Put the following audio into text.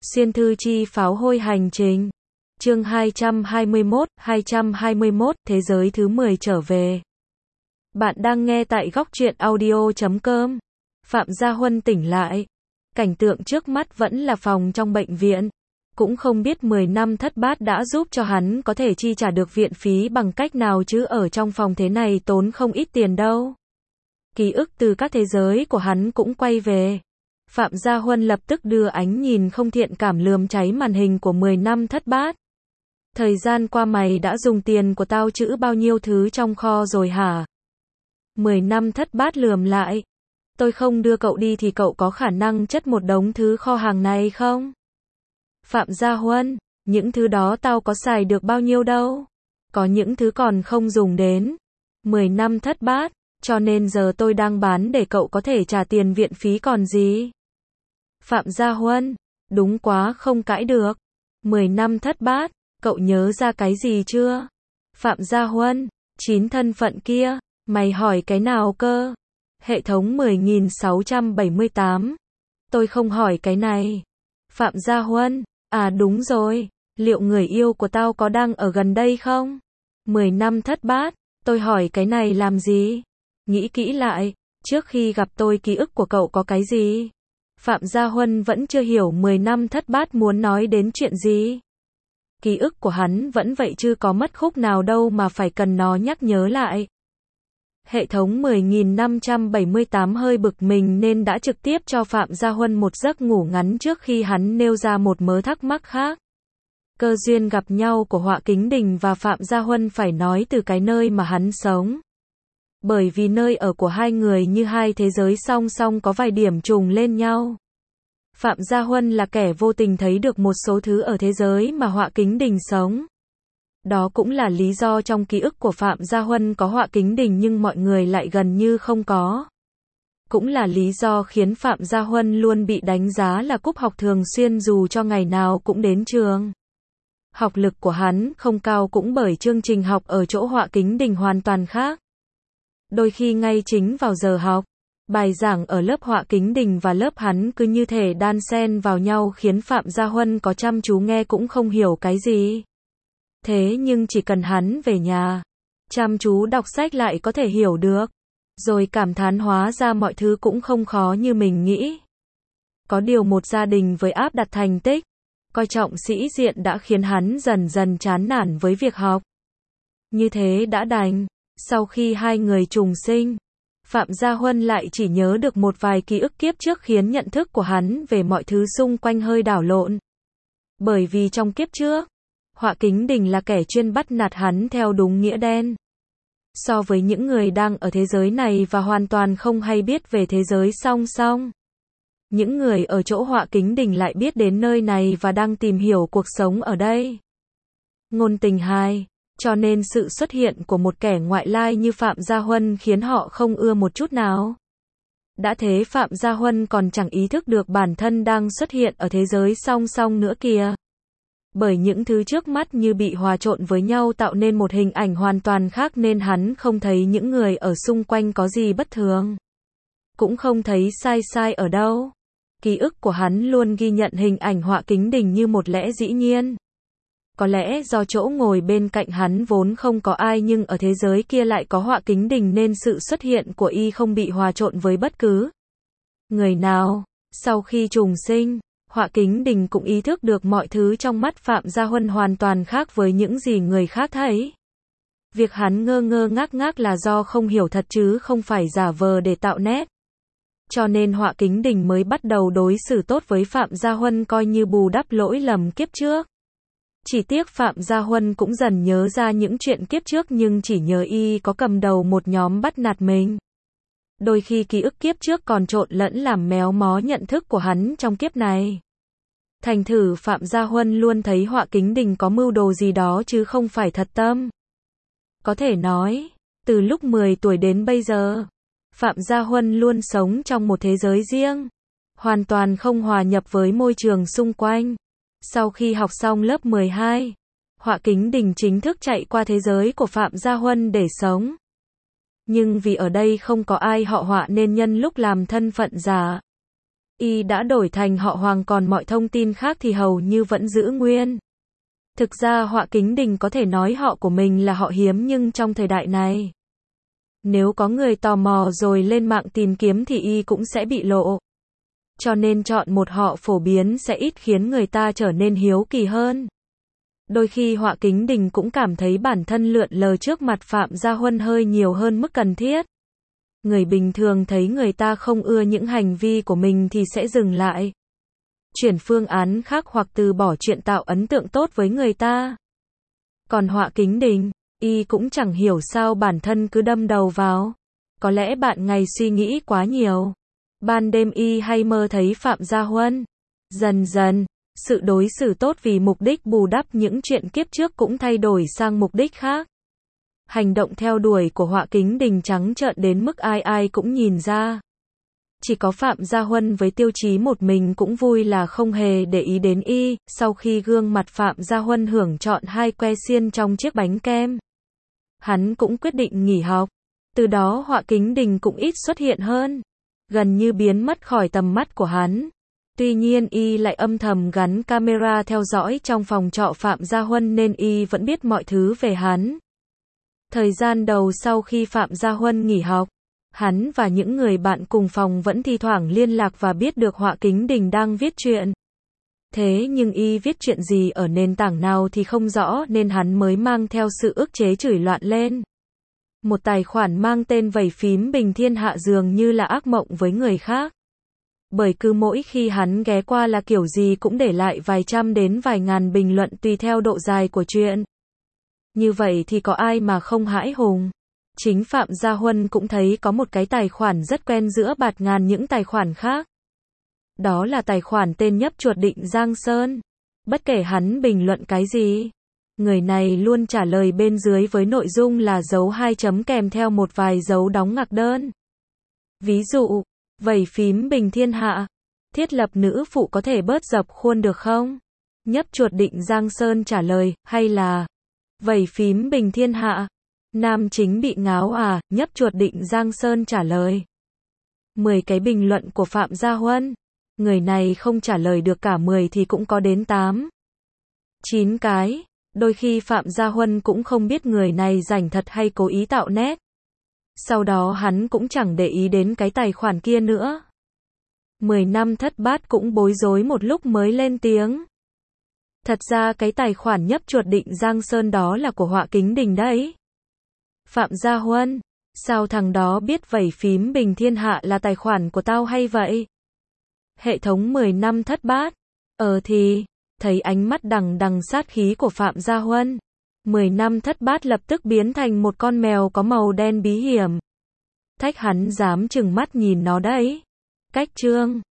Xuyên thư chi pháo hôi hành trình. Chương 221, Thế giới thứ 10 trở về. Bạn đang nghe tại góc truyện audio.com. Phạm Gia Huân tỉnh lại. Cảnh tượng trước mắt vẫn là phòng trong bệnh viện. Cũng không biết 10 năm thất bát đã giúp cho hắn có thể chi trả được viện phí bằng cách nào chứ ở trong phòng thế này tốn không ít tiền đâu. Ký ức từ các thế giới của hắn cũng quay về. Phạm Gia Huân lập tức đưa ánh nhìn không thiện cảm lườm cháy màn hình của 10 năm thất bát. Thời gian qua mày đã dùng tiền của tao trữ bao nhiêu thứ trong kho rồi hả? 10 năm thất bát lườm lại. Tôi không đưa cậu đi thì cậu có khả năng chất một đống thứ kho hàng này không? Phạm Gia Huân, những thứ đó tao có xài được bao nhiêu đâu. Có những thứ còn không dùng đến. 10 năm thất bát, cho nên giờ tôi đang bán để cậu có thể trả tiền viện phí còn gì. Phạm Gia Huân, đúng quá không cãi được. 10 năm thất bát, cậu nhớ ra cái gì chưa? Phạm Gia Huân, 9 thân phận kia, mày hỏi cái nào cơ? Hệ thống 10.678. Tôi không hỏi cái này. Phạm Gia Huân, à đúng rồi, liệu người yêu của tao có đang ở gần đây không? 10 năm thất bát, tôi hỏi cái này làm gì? Nghĩ kỹ lại, trước khi gặp tôi ký ức của cậu có cái gì? Phạm Gia Huân vẫn chưa hiểu 10 năm thất bát muốn nói đến chuyện gì. Ký ức của hắn vẫn vậy chứ có mất khúc nào đâu mà phải cần nó nhắc nhớ lại. Hệ thống 10.578 hơi bực mình nên đã trực tiếp cho Phạm Gia Huân một giấc ngủ ngắn trước khi hắn nêu ra một mớ thắc mắc khác. Cơ duyên gặp nhau của Họa Kính Đình và Phạm Gia Huân phải nói từ cái nơi mà hắn sống. Bởi vì nơi ở của hai người như hai thế giới song song có vài điểm trùng lên nhau. Phạm Gia Huân là kẻ vô tình thấy được một số thứ ở thế giới mà Họa Kính Đình sống. Đó cũng là lý do trong ký ức của Phạm Gia Huân có Họa Kính Đình nhưng mọi người lại gần như không có. Cũng là lý do khiến Phạm Gia Huân luôn bị đánh giá là cúp học thường xuyên dù cho ngày nào cũng đến trường. Học lực của hắn không cao cũng bởi chương trình học ở chỗ Họa Kính Đình hoàn toàn khác. Đôi khi ngay chính vào giờ học, bài giảng ở lớp Họa Kính Đình và lớp hắn cứ như thể đan xen vào nhau khiến Phạm Gia Huân có chăm chú nghe cũng không hiểu cái gì. Thế nhưng chỉ cần hắn về nhà, chăm chú đọc sách lại có thể hiểu được. Rồi cảm thán hóa ra mọi thứ cũng không khó như mình nghĩ. Có điều một gia đình với áp đặt thành tích, coi trọng sĩ diện đã khiến hắn dần dần chán nản với việc học. Như thế đã đành. Sau khi hai người trùng sinh, Phạm Gia Huân lại chỉ nhớ được một vài ký ức kiếp trước khiến nhận thức của hắn về mọi thứ xung quanh hơi đảo lộn. Bởi vì trong kiếp trước, Họa Kính Đình là kẻ chuyên bắt nạt hắn theo đúng nghĩa đen. So với những người đang ở thế giới này và hoàn toàn không hay biết về thế giới song song. Những người ở chỗ Họa Kính Đình lại biết đến nơi này và đang tìm hiểu cuộc sống ở đây. Ngôn tình 2. Cho nên sự xuất hiện của một kẻ ngoại lai như Phạm Gia Huân khiến họ không ưa một chút nào. Đã thế Phạm Gia Huân còn chẳng ý thức được bản thân đang xuất hiện ở thế giới song song nữa kìa. Bởi những thứ trước mắt như bị hòa trộn với nhau tạo nên một hình ảnh hoàn toàn khác nên hắn không thấy những người ở xung quanh có gì bất thường. Cũng không thấy sai ở đâu. Ký ức của hắn luôn ghi nhận hình ảnh Họa Kính Đình như một lẽ dĩ nhiên. Có lẽ do chỗ ngồi bên cạnh hắn vốn không có ai nhưng ở thế giới kia lại có Họa Kính Đình nên sự xuất hiện của y không bị hòa trộn với bất cứ người nào. Sau khi trùng sinh, Họa Kính Đình cũng ý thức được mọi thứ trong mắt Phạm Gia Huân hoàn toàn khác với những gì người khác thấy. Việc hắn ngơ ngác là do không hiểu thật chứ không phải giả vờ để tạo nét. Cho nên Họa Kính Đình mới bắt đầu đối xử tốt với Phạm Gia Huân coi như bù đắp lỗi lầm kiếp trước. Chỉ tiếc Phạm Gia Huân cũng dần nhớ ra những chuyện kiếp trước nhưng chỉ nhớ y có cầm đầu một nhóm bắt nạt mình. Đôi khi ký ức kiếp trước còn trộn lẫn làm méo mó nhận thức của hắn trong kiếp này. Thành thử Phạm Gia Huân luôn thấy Họa Kính Đình có mưu đồ gì đó chứ không phải thật tâm. Có thể nói, từ lúc 10 tuổi đến bây giờ, Phạm Gia Huân luôn sống trong một thế giới riêng, hoàn toàn không hòa nhập với môi trường xung quanh. Sau khi học xong lớp 12, Họa Kính Đình chính thức chạy qua thế giới của Phạm Gia Huân để sống. Nhưng vì ở đây không có ai họ Họa nên nhân lúc làm thân phận giả, Y đã đổi thành họ Hoàng, còn mọi thông tin khác thì hầu như vẫn giữ nguyên. Thực ra Họa Kính Đình có thể nói họ của mình là họ hiếm, nhưng trong thời đại này, nếu có người tò mò rồi lên mạng tìm kiếm thì Y cũng sẽ bị lộ. Cho nên chọn một họ phổ biến sẽ ít khiến người ta trở nên hiếu kỳ hơn. Đôi khi Họa Kính Đình cũng cảm thấy bản thân lượn lờ trước mặt Phạm Gia Huân hơi nhiều hơn mức cần thiết. Người bình thường thấy người ta không ưa những hành vi của mình thì sẽ dừng lại, chuyển phương án khác hoặc từ bỏ chuyện tạo ấn tượng tốt với người ta. Còn Họa Kính Đình, Y cũng chẳng hiểu sao bản thân cứ đâm đầu vào. Có lẽ bạn ngày suy nghĩ quá nhiều. Ban đêm Y hay mơ thấy Phạm Gia Huân. Dần dần, sự đối xử tốt vì mục đích bù đắp những chuyện kiếp trước cũng thay đổi sang mục đích khác. Hành động theo đuổi của Họa Kính Đình trắng trợn đến mức ai ai cũng nhìn ra. Chỉ có Phạm Gia Huân với tiêu chí một mình cũng vui là không hề để ý đến Y. Sau khi gương mặt Phạm Gia Huân hưởng trọn 2 que xiên trong chiếc bánh kem, hắn cũng quyết định nghỉ học. Từ đó Họa Kính Đình cũng ít xuất hiện hơn, gần như biến mất khỏi tầm mắt của hắn. Tuy nhiên Y lại âm thầm gắn camera theo dõi trong phòng trọ Phạm Gia Huân nên Y vẫn biết mọi thứ về hắn. Thời gian đầu sau khi Phạm Gia Huân nghỉ học, hắn và những người bạn cùng phòng vẫn thi thoảng liên lạc và biết được Họa Kính Đình đang viết truyện. Thế nhưng Y viết chuyện gì ở nền tảng nào thì không rõ nên hắn mới mang theo sự ức chế chửi loạn lên. Một tài khoản mang tên Vẩy Phím Bình Thiên Hạ dường như là ác mộng với người khác. Bởi cứ mỗi khi hắn ghé qua là kiểu gì cũng để lại vài trăm đến vài ngàn bình luận tùy theo độ dài của chuyện. Như vậy thì có ai mà không hãi hùng. Chính Phạm Gia Huân cũng thấy có một cái tài khoản rất quen giữa bạt ngàn những tài khoản khác. Đó là tài khoản tên Nhấp Chuột Định Giang Sơn. Bất kể hắn bình luận cái gì, người này luôn trả lời bên dưới với nội dung là dấu 2 chấm kèm theo một vài dấu đóng ngoặc đơn. Ví dụ, Vẩy Phím Bình Thiên Hạ, thiết lập nữ phụ có thể bớt dập khuôn được không? Nhấp Chuột Định Giang Sơn trả lời, hay là Vẩy Phím Bình Thiên Hạ, nam chính bị ngáo à? Nhấp Chuột Định Giang Sơn trả lời. 10 cái bình luận của Phạm Gia Huân, người này không trả lời được cả 10 thì cũng có đến 8, 9 cái. Đôi khi Phạm Gia Huân cũng không biết người này rảnh thật hay cố ý tạo nét. Sau đó hắn cũng chẳng để ý đến cái tài khoản kia nữa. 10 năm thất bát cũng bối rối một lúc mới lên tiếng. Thật ra cái tài khoản Nhấp Chuột Định Giang Sơn đó là của Họa Kính Đình đấy. Phạm Gia Huân, sao thằng đó biết Vẩy Phím Bình Thiên Hạ là tài khoản của tao hay vậy? Hệ thống 10 năm thất bát. Thì, thấy ánh mắt đằng đằng sát khí của Phạm Gia Huân, 10 năm thất bát lập tức biến thành một con mèo có màu đen bí hiểm. Thách hắn dám chừng mắt nhìn nó đấy. Cách chương